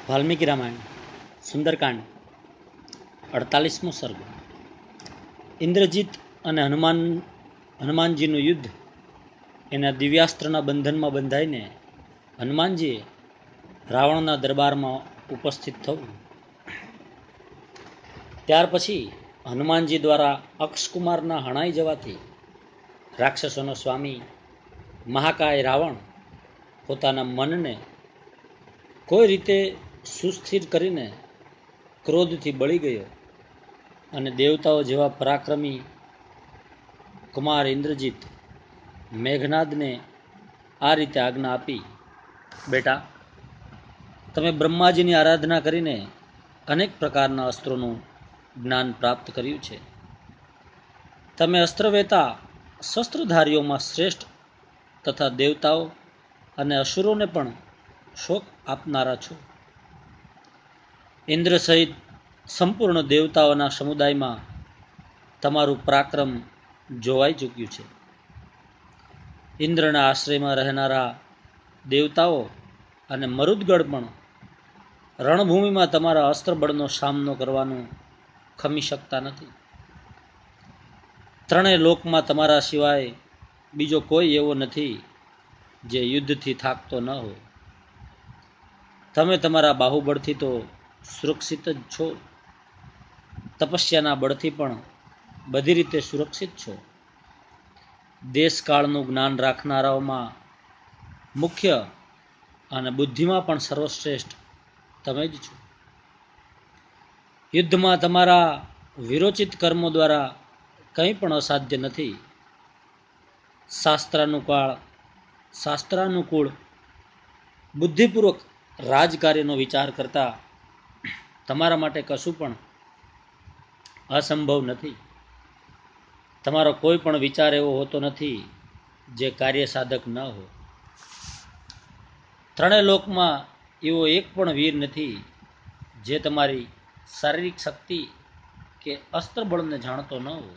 વાલ્મીકી રામાયણ સુંદરકાંડ 48મો સર્ગ. ઇન્દ્રજીત અને હનુમાનજીનું યુદ્ધ. એના દિવ્યાસ્ત્રના બંધનમાં બંધાઈને હનુમાનજીએ રાવણના દરબારમાં ઉપસ્થિત થવું. ત્યાર પછી હનુમાનજી દ્વારા અક્ષકુમારના હણાઈ જવાથી રાક્ષસોનો સ્વામી મહાકાય રાવણ પોતાના મનને કોઈ રીતે સુસ્થિર કરીને ક્રોધથી બળી ગયો અને દેવતાઓ જેવા પરાક્રમી કુમાર ઇન્દ્રજીત મેઘનાદને આ રીતે આજ્ઞા આપી, બેટા, તમે બ્રહ્માજીની આરાધના કરીને અનેક પ્રકારના અસ્ત્રોનું જ્ઞાન પ્રાપ્ત કર્યું છે. તમે અસ્ત્રવેતા શસ્ત્રધારીઓમાં શ્રેષ્ઠ તથા દેવતાઓ અને અસુરોને પણ શોક આપનારા છો. ઇન્દ્ર સહિત સંપૂર્ણ દેવતાઓના સમુદાયમાં તમારું પરાક્રમ જોવાઈ ચૂક્યું છે. ઇન્દ્રના આશ્રયમાં રહેનારા દેવતાઓ અને મરુદગણ પણ રણભૂમિમાં તમારા અસ્ત્રબળનો સામનો કરવાનું ખમી શકતા નથી. ત્રણેય લોકમાં તમારા સિવાય બીજો કોઈ એવો નથી જે યુદ્ધથી થાકતો ન હોય. તમે તમારા બાહુબળથી તો સુરક્ષિત જ છો, તપસ્યાના બળથી પણ બધી રીતે સુરક્ષિત છો. દેશકાળનું જ્ઞાન રાખનારાઓમાં મુખ્ય અને બુદ્ધિમાં પણ સર્વશ્રેષ્ઠ તમે જ છો. યુદ્ધમાં તમારા વિરોચિત કર્મો દ્વારા કંઈ પણ અસાધ્ય નથી. શાસ્ત્રાનુકૂળ બુદ્ધિપૂર્વક રાજકાર્યનો વિચાર કરતા તમારા માટે કશું પણ અસંભવ નથી. તમારો કોઈ પણ વિચાર એવો હોતો નથી જે કાર્ય સાધક ન હોય. ત્રણેય લોકમાં એવો એક પણ વીર નથી જે તમારી શારીરિક શક્તિ કે અસ્ત્રબળને જાણતો ન હોય.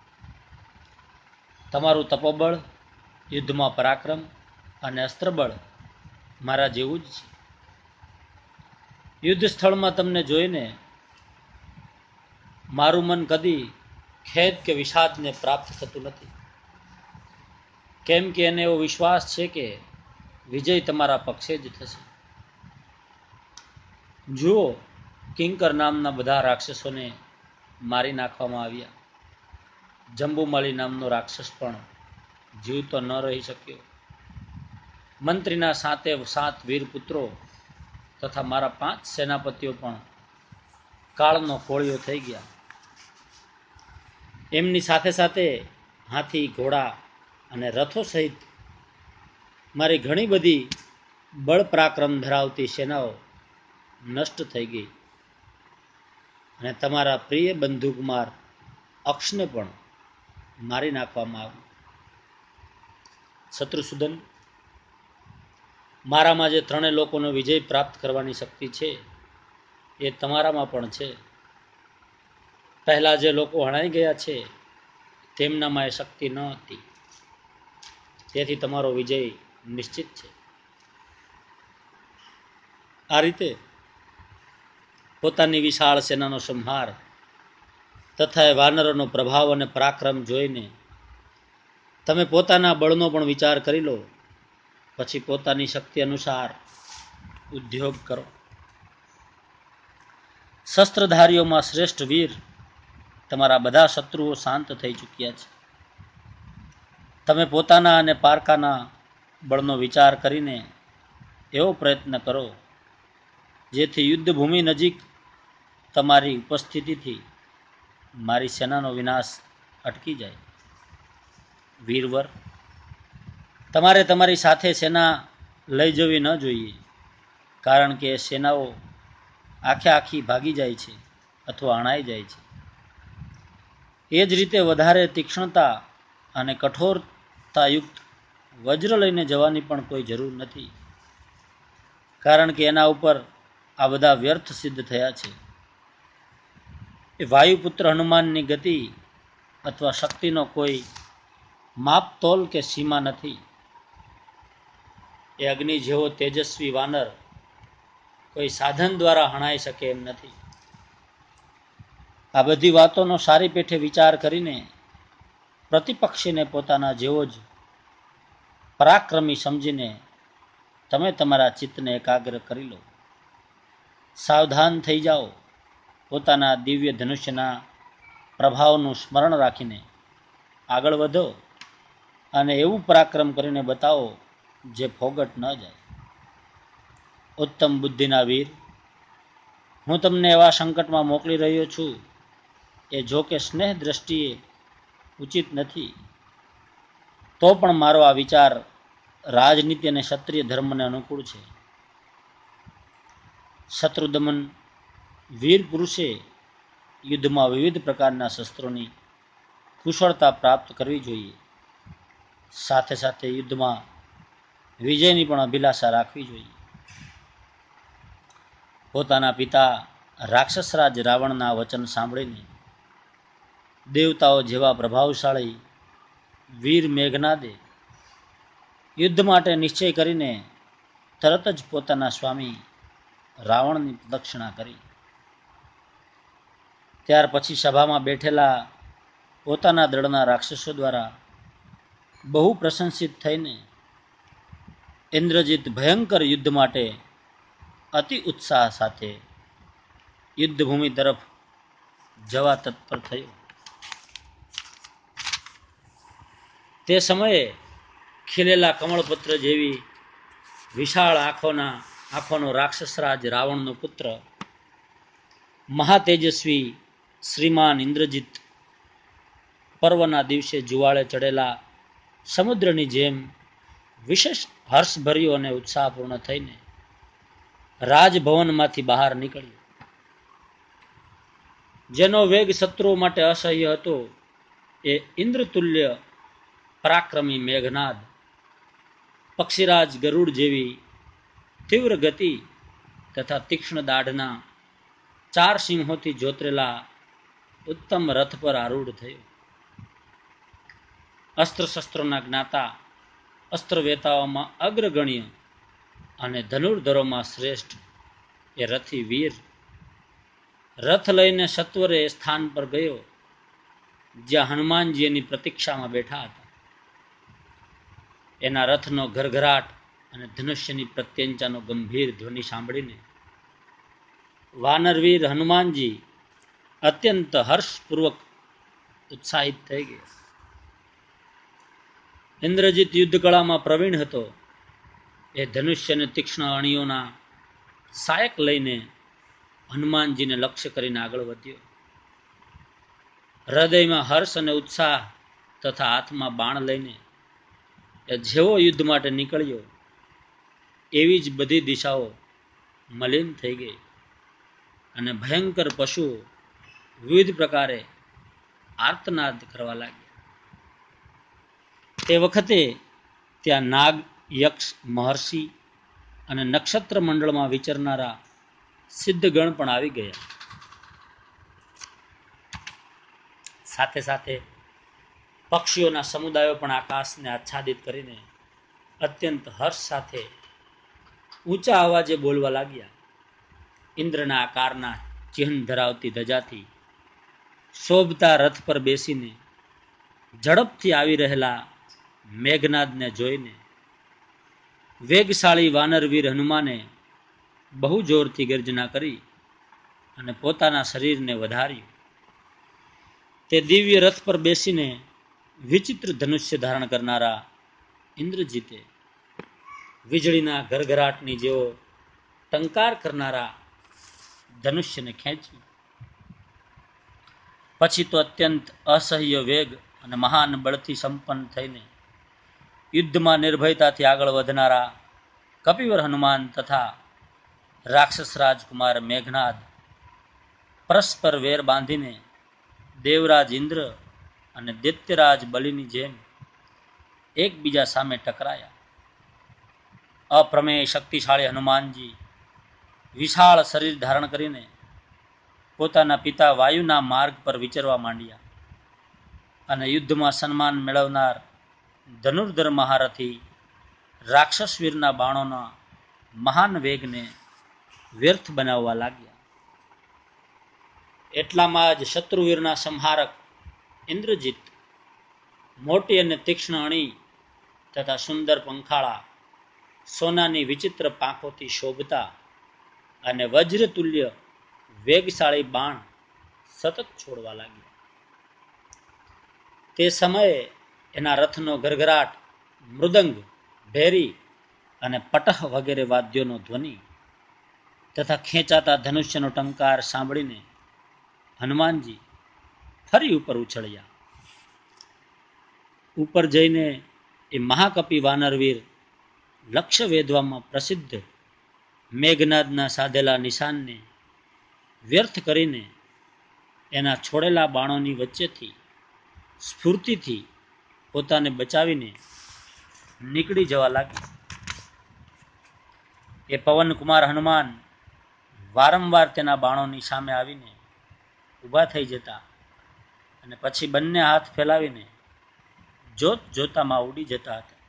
તમારું તપોબળ, યુદ્ધમાં પરાક્રમ અને અસ્ત્રબળ મારા જેવું જ છે. યુદ્ધ સ્થળમાં તમને જોઈને મારું મન કદી ખેદ કે વિષાદને પ્રાપ્ત થતું નથી, કેમ કે એને એવો વિશ્વાસ છે કે વિજય તમારા પક્ષે જ થશે. જુઓ, કિંકર નામના બધા રાક્ષસોને મારી નાખવામાં આવ્યા. જંબુમાળી નામનો રાક્ષસ પણ જીવતો ન રહી શક્યો. મંત્રીના 7 વીરપુત્રો તથા મારા 5 સેનાપતિઓ પણ કાળનો કોળિયો થઈ ગયા. એમની સાથે સાથે હાથી, ઘોડા અને રથો સહિત મારી ઘણી બધી બળ પરાક્રમ ધરાવતી સેનાઓ નષ્ટ થઈ ગઈ અને તમારા પ્રિય બંધુકુમાર અક્ષને પણ મારી નાખવામાં આવ્યું. શત્રુસૂદન, મારામાં જે ત્રણેય લોકોનો વિજય પ્રાપ્ત કરવાની શક્તિ છે એ તમારામાં પણ છે. પહેલા જે લોકો હણાઈ ગયા છે તેમનામાં એ શક્તિ ન હતી, તેથી તમારો વિજય નિશ્ચિત છે. આ રીતે પોતાની વિશાળ સેનાનો સંહાર તથા એ વાનરોનો પ્રભાવ અને પરાક્રમ જોઈને તમે પોતાના બળનો પણ વિચાર કરી લો. પછી પોતાની શક્તિ અનુસાર ઉદ્યોગ કરો. શસ્ત્રધારીઓમાં શ્રેષ્ઠ વીર તમારા બધા શત્રુઓ શાંત થઈ ચૂક્યા છે. તમે પોતાના અને પારકાના બળનો વિચાર કરીને એવો પ્રયત્ન કરો જેથી યુદ્ધભૂમિ નજીક તમારી ઉપસ્થિતિથી મારી સેનાનો વિનાશ અટકી જાય. વીરવર, તમારે તમારી સાથે સેના લઈ જવી ન જોઈએ, કારણ કે સેનાઓ આખી ભાગી જાય છે અથવા અણાઈ જાય છે. એ જ રીતે વધારે તીક્ષ્ણતા અને કઠોરતાયુક્ત વજ્ર લઈને જવાની પણ કોઈ જરૂર નથી, કારણ કે એના ઉપર આ બધા વ્યર્થ સિદ્ધ થયા છે. એ વાયુપુત્ર હનુમાનની ગતિ અથવા શક્તિનો કોઈ માપતોલ કે સીમા નથી. એ અગ્નિ જેવો તેજસ્વી વાનર કોઈ સાધન દ્વારા હણાઈ શકે એમ નથી. આ બધી વાતોનો સારી પેઠે વિચાર કરીને પ્રતિપક્ષીને પોતાના જેવો જ પરાક્રમી સમજીને તમે તમારા ચિત્તને એકાગ્ર કરી લો. સાવધાન થઈ જાઓ. પોતાના દિવ્ય ધનુષ્યના પ્રભાવનું સ્મરણ રાખીને આગળ વધો અને એવું પરાક્રમ કરીને બતાવો જે ફોગટ ન જાય. ઉત્તમ બુદ્ધિના વીર, હું તમને એવા સંકટમાં મોકલી રહ્યો છું એ જો કે સ્નેહ દ્રષ્ટિએ ઉચિત નથી, તો પણ મારો આ વિચાર રાજનીતિ અને ક્ષત્રિય ધર્મને અનુકૂળ છે. શત્રુદમન વીર પુરુષે યુદ્ધમાં વિવિધ પ્રકારના શસ્ત્રોની કુશળતા પ્રાપ્ત કરવી જોઈએ. સાથે સાથે યુદ્ધમાં વિજયની પણ અભિલાષા રાખવી જોઈએ. પોતાના પિતા રાક્ષસરાજ રાવણના વચન સાંભળીને દેવતાઓ જેવા પ્રભાવશાળી વીર મેઘનાદે યુદ્ધ માટે નિશ્ચય કરીને તરત જ પોતાના સ્વામી રાવણની પ્રદક્ષિણા કરી. ત્યાર પછી સભામાં બેઠેલા પોતાના દળના રાક્ષસો દ્વારા બહુ પ્રશંસિત થઈને ઇન્દ્રજીત ભયંકર યુદ્ધ માટે અતિ ઉત્સાહ સાથે યુદ્ધભૂમિ તરફ જવા તત્પર થયો. તે સમયે ખીલેલા કમળપત્ર જેવી વિશાળ આંખોનો રાક્ષસરાજ રાવણનો પુત્ર મહાતેજસ્વી શ્રીમાન ઇન્દ્રજીત પર્વના દિવસે જુવાળે ચડેલા સમુદ્રની જેમ વિશેષ હર્ષભર્યો અને ઉત્સાહપૂર્ણ થઈને રાજભવનમાંથી બહાર નીકળ્યો. જેનો વેગ શત્રુઓ માટે અસહ્ય હતો એ ઇન્દ્રતુલ્ય પરાક્રમી મેઘનાદ પક્ષીરાજ ગરુડ જેવી તીવ્ર ગતિ તથા તીક્ષ્ણ દાઢના 4 સિંહોથી જોતરેલા ઉત્તમ રથ પર આરૂઢ થયો. અસ્ત્રશસ્ત્રોના જ્ઞાતા, અસ્ત્રવેતાઓમાં અગ્રગણ્ય અને ધનુર્ધરોમાં શ્રેષ્ઠ એ રથી વીર રથ લઈને સત્વરે સ્થાન પર ગયો જ્યાં હનુમાનજી એની પ્રતીક્ષામાં બેઠા હતા. એના રથનો ઘરઘરાટ અને ધનુષ્યની પ્રત્યંચાનો ગંભીર ધ્વનિ સાંભળીને વાનરવીર હનુમાનજી અત્યંત હર્ષપૂર્વક ઉત્સાહિત થઈ ગયા. ઇન્દ્રજીત યુદ્ધકળામાં પ્રવીણ હતો. એ ધનુષ્ય અને તીક્ષ્ણ અણીઓના સાયક લઈને હનુમાનજીને લક્ષ્ય કરીને આગળ વધ્યો. હૃદયમાં હર્ષ અને ઉત્સાહ તથા હાથમાં બાણ લઈને એ જેવો યુદ્ધ માટે નીકળ્યો એવી જ બધી દિશાઓ મલિન થઈ ગઈ અને ભયંકર પશુઓ વિવિધ પ્રકારે આર્તનાદ કરવા લાગ્યા. તે વખતે ત્યાં નાગ, યક્ષ, મહર્ષિ અને નક્ષત્ર મંડળમાં વિચરનારા સિદ્ધગણ પણ આવી ગયા. સાથે સાથે પક્ષીઓના સમુદાયો પણ આકાશને આચ્છાદિત કરીને અત્યંત હર્ષ સાથે ઊંચા અવાજે બોલવા લાગ્યા. ઇન્દ્રના આકારના ચિહ્ન ધરાવતી ધજાથી શોભતા રથ પર બેસીને ઝડપથી આવી રહેલા મેઘનાદને જોઈને વેગશાળી વાનરવીર હનુમાને બહુ જોરથી ગર્જના કરી અને પોતાના શરીરને વધાર્યું. તે દિવ્ય રથ પર બેસીને વિચિત્ર ધનુષ્ય ધારણ કરનારા ઇન્દ્રજીતે વીજળીના ઘરઘરાટની જેવો ટંકાર કરનારા ધનુષ્યને ખેંચ્યું. પછી તો અત્યંત અસહ્ય વેગ અને મહાન બળથી સંપન્ન થઈને યુદ્ધમાં નિર્ભયતાથી આગળ વધનારા કપિવર હનુમાન તથા રાક્ષસ રાજકુમાર મેઘનાદ પરસ્પર વેર બાંધીને દેવરાજ ઇન્દ્ર અને દૈત્યરાજ બલિની જેમ એકબીજા સામે ટકરાયા. અપ્રમેય શક્તિશાળી હનુમાનજી વિશાળ શરીર ધારણ કરીને પોતાના પિતા વાયુના માર્ગ પર વિચરવા માંડ્યા અને યુદ્ધમાં સન્માન મેળવનાર ધનુર્ધર મહારથી રાક્ષસવીરના બાણોના મહાન વેગને વ્યર્થ બનાવવા લાગ્યા. એટલામાં જ શત્રુવીરના સંહારક ઇન્દ્રજીત મોટી અને તીક્ષ્ણ અણી તથા સુંદર પંખાળા, સોનાની વિચિત્ર પાંખોથી શોભતા અને વજ્રતુલ્ય વેગશાળી બાણ સતત છોડવા લાગ્યા. તે સમયે એના રથનો ગરગરાટ, મૃદંગ, ભેરી અને પટહ વગેરે વાદ્યોનો ધ્વનિ તથા ખેંચાતા ધનુષ્યનો ટંકાર સાંભળીને હનુમાનજી ફરી ઉપર ઉછળ્યા. ઉપર જઈને એ મહાકપી વાનરવીર લક્ષ્ય વેધવામાં પ્રસિદ્ધ મેઘનાદના સાધેલા નિશાનને વ્યર્થ કરીને એના છોડેલા બાણોની વચ્ચેથી સ્ફૂર્તિથી પોતાને બચાવીને નીકળી જવા લાગ્યા. એ પવનકુમાર હનુમાન વારંવાર તેના બાણોની સામે આવીને ઊભા થઈ જતા અને પછી બંને હાથ ફેલાવીને જોત જોતામાં ઉડી જતા હતા.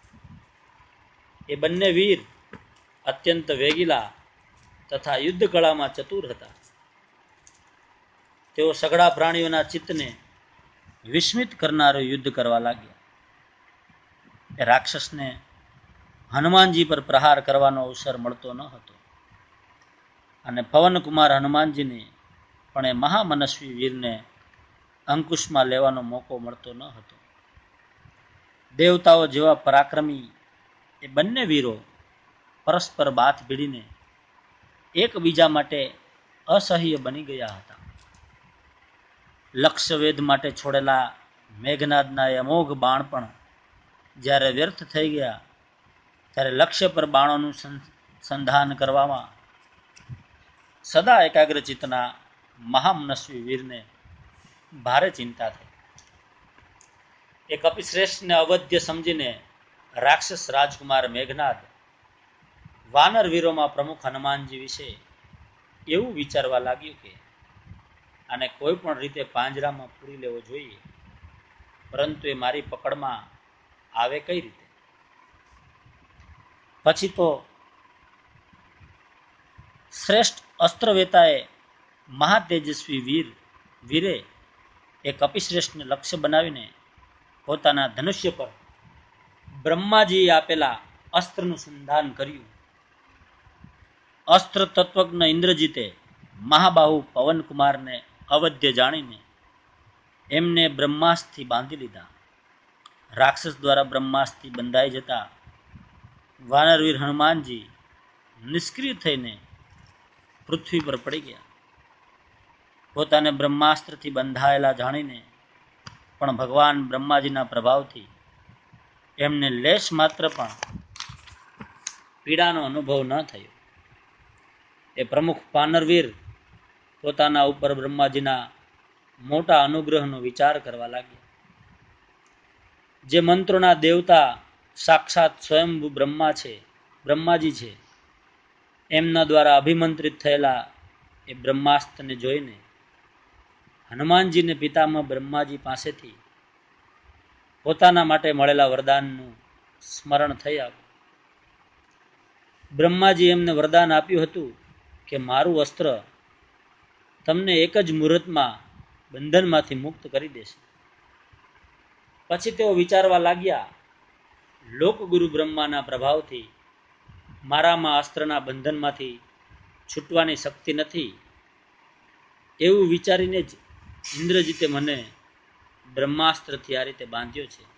એ બંને વીર અત્યંત વેગીલા તથા યુદ્ધ કળામાં ચતુર હતા. તેઓ સઘળા પ્રાણીઓના ચિત્તને વિસ્મિત કરનારો યુદ્ધ કરવા લાગ્યા. એ રાક્ષસને હનુમાનજી પર પ્રહાર કરવાનો અવસર મળતો ન હતો અને પવનકુમાર હનુમાનજીને પણ એ મહામનસ્વી વીરને અંકુશમાં લેવાનો મોકો મળતો ન હતો. દેવતાઓ જેવા પરાક્રમી એ બંને વીરો પરસ્પર બાથ ભીડીને એકબીજા માટે અસહ્ય બની ગયા હતા. લક્ષ્યવેધ માટે છોડેલા મેઘનાદના એ અમોઘ બાણ પણ જ્યારે વ્યર્થ થઈ ગયા ત્યારે લક્ષ્ય પર બાણોનું સંધાન કરવામાં સદા એકાગ્રચિત્તના મહામનસ્વી વીરને ભારે ચિંતા થઈ. એ કપિશ્રેષ્ઠને અવધ્ય સમજીને રાક્ષસ રાજકુમાર મેઘનાદ વાનર વીરોમાં પ્રમુખ હનુમાનજી વિશે એવું વિચારવા લાગ્યું કે આને કોઈ પણ રીતે પાંજરામાં પૂરી લેવો જોઈએ, પરંતુ એ મારી પકડમાં આવે કઈ રીતે? પછી તો શ્રેષ્ઠ અસ્ત્રવેતાએ મહાતેજસ્વી વીરે એ કપિશ્રેષ્ઠને લક્ષ્ય બનાવીને પોતાના ધનુષ્ય પર બ્રહ્માજીએ આપેલા અસ્ત્રનું સંધાન કર્યું. અસ્ત્ર તત્વજ્ઞ ઇન્દ્રજીતે મહાબાહુ પવનકુમારને અવધ્ય જાણીને એમને બ્રહ્માસ્ત્રથી બાંધી લીધા. રાક્ષસ દ્વારા બ્રહ્માસ્ત્રથી બંધાઈ જતા વાનરવીર હનુમાનજી નિષ્ક્રિય થઈને પૃથ્વી પર પડી ગયા. પોતાને બ્રહ્માસ્ત્રથી બંધાયેલા જાણીને પણ ભગવાન બ્રહ્માજીના પ્રભાવથી એમને લેશ માત્ર પણ પીડાનો અનુભવ ન થયો. એ પ્રમુખ વાનરવીર પોતાના ઉપર બ્રહ્માજીના મોટા અનુગ્રહનો વિચાર કરવા લાગ્યા. જે મંત્રોના દેવતા સાક્ષાત સ્વયંભૂ બ્રહ્માજી છે, એમના દ્વારા અભિમંત્રિત થયેલા એ બ્રહ્માસ્ત્રને જોઈને હનુમાનજીને પિતામહ બ્રહ્માજી પાસેથી પોતાના માટે મળેલા વરદાનનું સ્મરણ થઈ આવ્યું. બ્રહ્માજી એમને વરદાન આપ્યું હતું કે મારું અસ્ત્ર તમને એક જ મુહૂર્તમાં બંધનમાંથી મુક્ત કરી દેશે. પછી તેઓ વિચારવા લાગ્યા, લોકગુરુ બ્રહ્માના પ્રભાવથી મારામાં અસ્ત્રના બંધનમાંથી છૂટવાની શક્તિ નથી, એવું વિચારીને જ ઇન્દ્રજીતે મને બ્રહ્માસ્ત્રથી આ રીતે બાંધ્યો છે.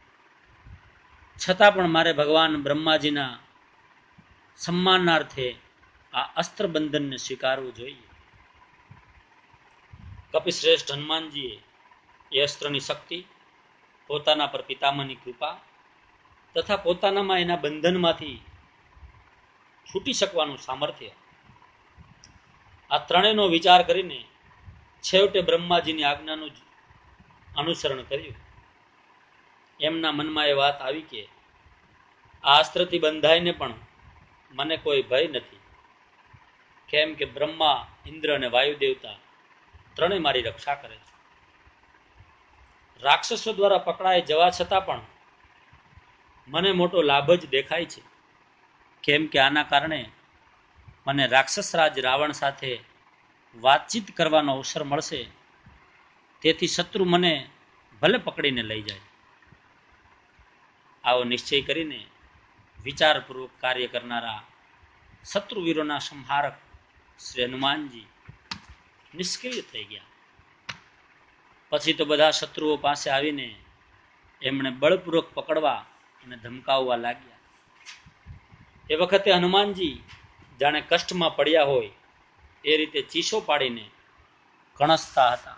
છતાં પણ મારે ભગવાન બ્રહ્માજીના સન્માનાર્થે આ અસ્ત્ર બંધનને સ્વીકારવું જોઈએ. કપિશ્રેષ્ઠ હનુમાનજીએ એ અસ્ત્રની શક્તિ, પોતાના પર પિતામહની કૃપા તથા પોતાનામાં એના બંધનમાંથી છૂટી શકવાનું સામર્થ્ય, આ ત્રણેયનો વિચાર કરીને છેવટે બ્રહ્માજીની આજ્ઞાનું જ અનુસરણ કર્યું. એમના મનમાં એ વાત આવી કે આ અસ્ત્રથી બંધાઈને પણ મને કોઈ ભય નથી, કેમ કે બ્રહ્મા, ઇન્દ્ર અને વાયુ દેવતા ત્રણેય મારી રક્ષા કરે છે. રાક્ષસો દ્વારા પકડાઈ જવા છતાં પણ મને મોટો લાભ જ દેખાય છે, કેમ કે આના કારણે મને રાક્ષસરાજ રાવણ સાથે વાતચીત કરવાનો અવસર મળશે, તેથી શત્રુ મને ભલે પકડીને લઈ જાય. આવો નિશ્ચય કરીને વિચારપૂર્વક કાર્ય કરનારા શત્રુવીરોના સંહારક શ્રી હનુમાનજી નિષ્ક્રિય થઈ ગયા. પછી તો બધા શત્રુઓ પાસે આવીને એમણે બળપૂર્વક પકડવા અને ધમકાવવા લાગ્યા. એ વખતે હનુમાનજી જાણે કષ્ટમાં પડ્યા હોય એ રીતે ચીસો પાડીને કણસતા હતા.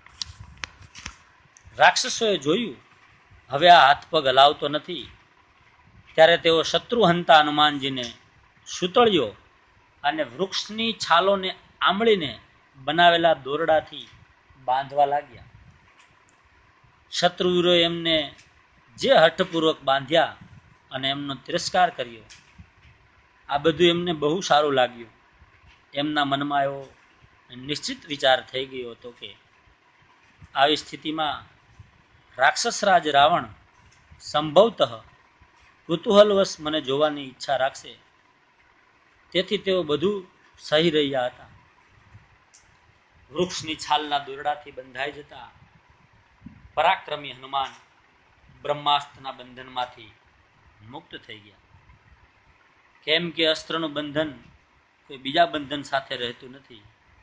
રાક્ષસોએ જોયું હવે આ હાથ પગ હલાવતો નથી, ત્યારે તેઓ શત્રુ હંતા હનુમાનજીને સૂતળીઓ અને વૃક્ષની છાલોને આંબળીને બનાવેલા દોરડાથી બાંધવા લાગ્યા. શત્રુવીરોએ એમને જે હઠપૂર્વક બાંધ્યા અને એમનો તિરસ્કાર કર્યો, આ બધું એમને બહુ સારું લાગ્યું. એમના મનમાં એવો નિશ્ચિત વિચાર થઈ ગયો હતો કે આવી સ્થિતિમાં રાક્ષસરાજ રાવણ સંભવતઃ કુતૂહલવશ મને જોવાની ઈચ્છા રાખશે, તેથી તેઓ બધું સહી રહ્યા હતા. વૃક્ષની છાલના દોરડાથી બંધાઈ જતા પરાક્રમી હનુમાન બ્રહ્માસ્ત્રના બંધનમાંથી મુક્ત થઈ ગયા. કેમ કે અસ્ત્રનું બંધન કોઈ બીજા બંધન સાથે રહેતું નથી.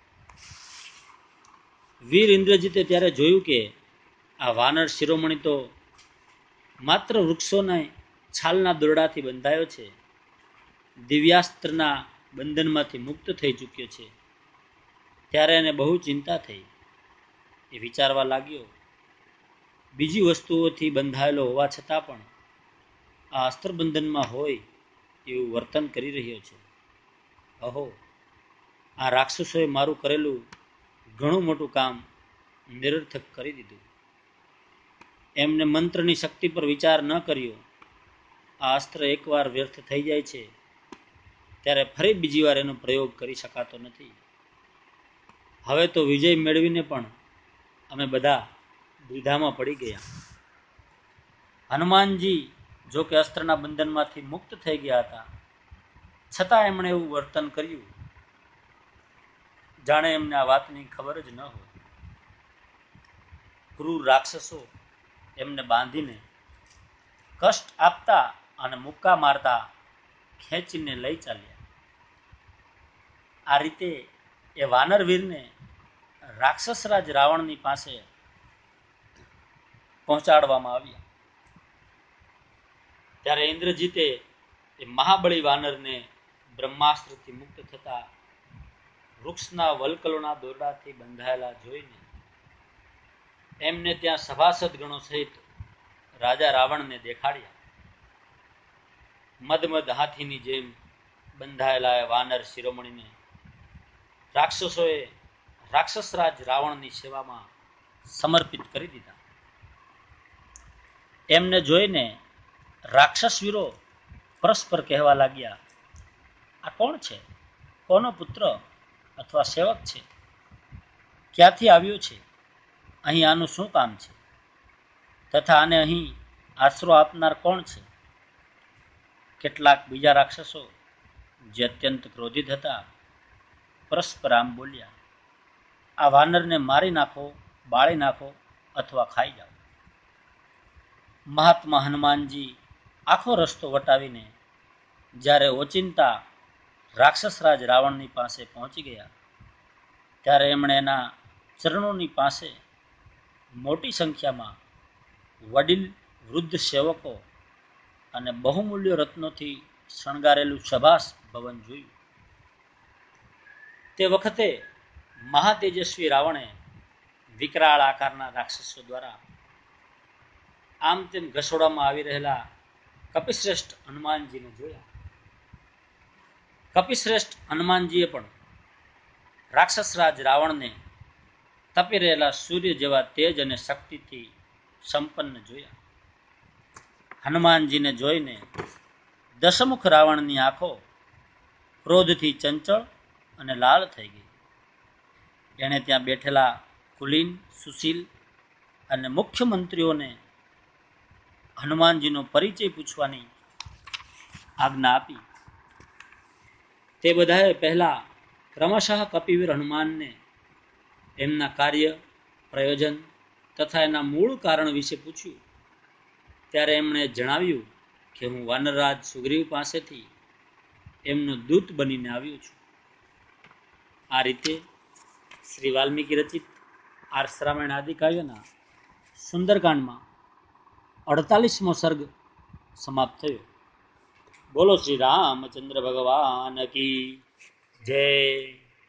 વીર ઇન્દ્રજીતે ત્યારે જોયું કે આ વાનર શિરોમણી તો માત્ર વૃક્ષોના છાલના દોરડાથી બંધાયો છે, દિવ્યાસ્ત્રના બંધનમાંથી મુક્ત થઈ ચૂક્યો છે. ત્યારે એને બહુ ચિંતા થઈ. એ વિચારવા લાગ્યો, બીજી વસ્તુઓથી બંધાયેલો હોવા છતાં પણ આ અસ્ત્રબંધનમાં હોય એવું વર્તન કરી રહ્યો છે. અહો, આ રાક્ષસોએ મારું કરેલું ઘણું મોટું કામ નિરર્થક કરી દીધું. એમને મંત્રની શક્તિ પર વિચાર ન કર્યો. આ અસ્ત્ર એકવાર વ્યર્થ થઈ જાય છે ત્યારે ફરી બીજી વાર એનો પ્રયોગ કરી શકાતો નથી. હવે તો વિજય મેળવીને પણ અમે બધા દ્વિધામાં પડી ગયા. હનુમાનજી જો કે અસ્ત્રના બંધનમાંથી મુક્ત થઈ ગયા હતા, છતાં એમણે એવું વર્તન કર્યું જાણે એમને આ વાતની ખબર જ ન હોય. ક્રૂર રાક્ષસો એમને બાંધીને કષ્ટ આપતા અને મુક્કા મારતા ખેંચીને લઈ ચાલ્યા. આ રીતે એ વાનરવીરને રાક્ષસરાજ રાવણની પાસે પહોંચાડવામાં આવ્યા. ત્યારે ઇન્દ્રજીતે એ મહાબળી વાનરને બ્રહ્માસ્ત્રથી મુક્ત થતા વૃક્ષના વલકલોના દોરડાથી બંધાયેલા જોઈને એમને ત્યાં સભાસદ ગણો સહિત રાજા રાવણને દેખાડ્યા. મદમદ હાથીની જેમ બંધાયેલા એ વાનર શિરોમણીને રાક્ષસોએ રાક્ષસરાજ રાવણની સેવામાં સમર્પિત કરી દીધા. એમને જોઈને રાક્ષસ વીરો પરસ્પર કહેવા લાગ્યા, આ કોણ છે? કોનો પુત્ર અથવા સેવક છે? ક્યાંથી આવ્યો છે? અહીં આનું શું કામ છે? તથા આને અહીં આશરો આપનાર કોણ છે? કેટલાક બીજા રાક્ષસો જે અત્યંત ક્રોધિત હતા પરસ્પર આમ બોલ્યા, આ વાનરને મારી નાખો, બાળી નાખો અથવા ખાઈ જાઓ. મહાત્મા હનુમાનજી આખો રસ્તો વટાવીને જ્યારે ઓચિંતા રાક્ષસરાજ રાવણની પાસે પહોંચી ગયા, ત્યારે એમણે એના ચરણોની પાસે મોટી સંખ્યામાં વડીલ વૃદ્ધ સેવકો અને બહુમૂલ્ય રત્નોથી શણગારેલું સભાસ ભવન જોયું. તે વખતે મહાતેજસ્વી રાવણે વિકરાળ આકારના રાક્ષસો દ્વારા આમ તેમ ઘસોડવામાં આવી રહેલા કપિશ્રેષ્ઠ હનુમાનજીને જોયા. કપિશ્રેષ્ઠ હનુમાનજીએ પણ રાક્ષસરાજ રાવણને તપી રહેલા સૂર્ય જેવા તેજ અને શક્તિથી સંપન્ન જોયા. હનુમાનજીને જોઈને દશમુખ રાવણની આંખો ક્રોધથી ચંચળ અને લાલ થઈ ગઈ. એણે ત્યાં બેઠેલા કુલીન, સુશીલ અને મુખ્યમંત્રીઓને હનુમાનજીનો પરિચય પૂછવાની આજ્ઞા આપી. તે બધાએ પહેલા ક્રમશઃ કપિવીર હનુમાનને એમના કાર્ય, પ્રયોજન તથા એના મૂળ કારણ વિશે પૂછ્યું. ત્યારે એમણે જણાવ્યું કે હું વાનરરાજ સુગ્રીવ પાસેથી એમનો દૂત બનીને આવ્યો છું. આ રીતે શ્રી વાલ્મીકી રચિત આર્ષ રામાયણ આદિ કાવ્યના સુંદરકાંડમાં 48મો સર્ગ સમાપ્ત થયો. બોલો શ્રી રામચંદ્ર ભગવાન કી જય.